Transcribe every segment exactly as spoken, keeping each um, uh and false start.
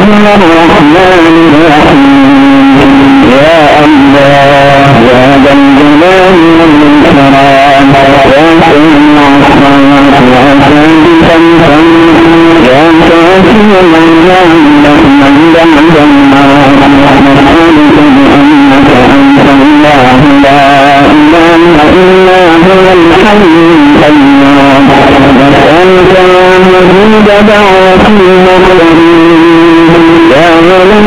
الرحمن الرحيم يا الله يا ذا الجلال والإكرام يا سميع الصلاة يا ثابتا يا كافي الأعلام لمن بعد الله نسألك بأنك أنت الله لا إله إلا هو الحي القيوم نسألك يا مجيب دعوة المؤمنين يا ولي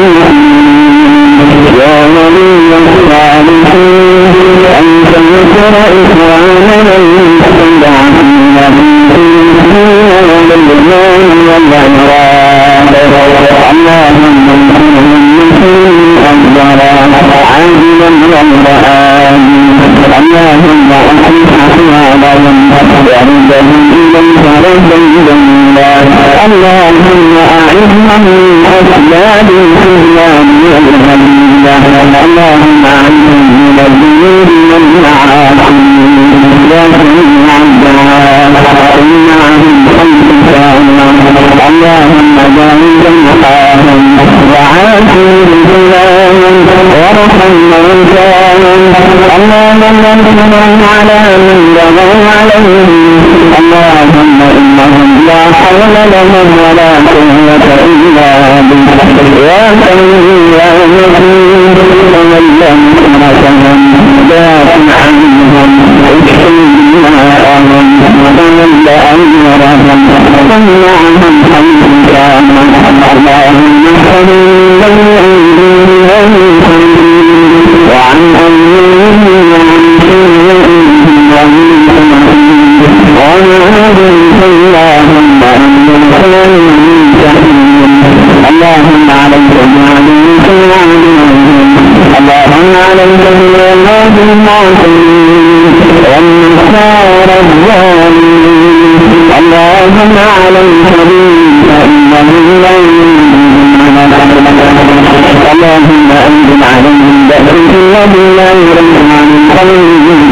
يا ولي الصالحين أن تنصر إخواننا المستضعفين في الدين والإيمان والعراق اللهم انصرهم من أجبرا عاجلا غير آمين اللهم أصلح أحوالهم وردهم إليك ردا جميلا اللهم أعذهم من أسباب الخذلان والهزيمة اللهم أعذهم من الذنوب والمعاصي يا سميع الدعاء قل معهم خلفنا اللهم بارك لقاهم وعافي رجلاهم وارحم موتاهم اللهم انصرهم على من بغوا عليهم اللهم انهم لا حول لهم ولا قوة الا بك يا سميع يا مجيد تولى نصرتهم دافع عنهم اكفر دماءهم وتولى امرهم ومنعهم حيث كانوا اللهم احفظهم من ايديهم وعن أمرهم وعن شرورهم ومن سمعهم ونعوذ بك اللهم أن نغفر من جهنم اللهم عليك بعدوك وعدوهم اللهم عليك بالعباد المعصومين والنصارى الظالمين اللهم عليك بهم فإنهم لا يؤمنون اللهم أنزل عليهم بأسك الذي لا يرد عن القوم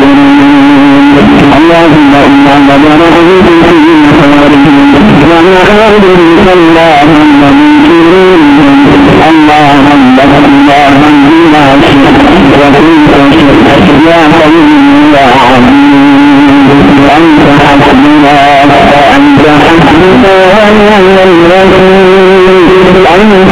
اللهم إنا نبرأ بك من خيرهم ونعوذ بك اللهم من شرورهم اللهم اللهم بما شئت وكنت شئت يا قوي يا عظيم أنت حسبنا أنت حسبنا ونعم الوكيل أنت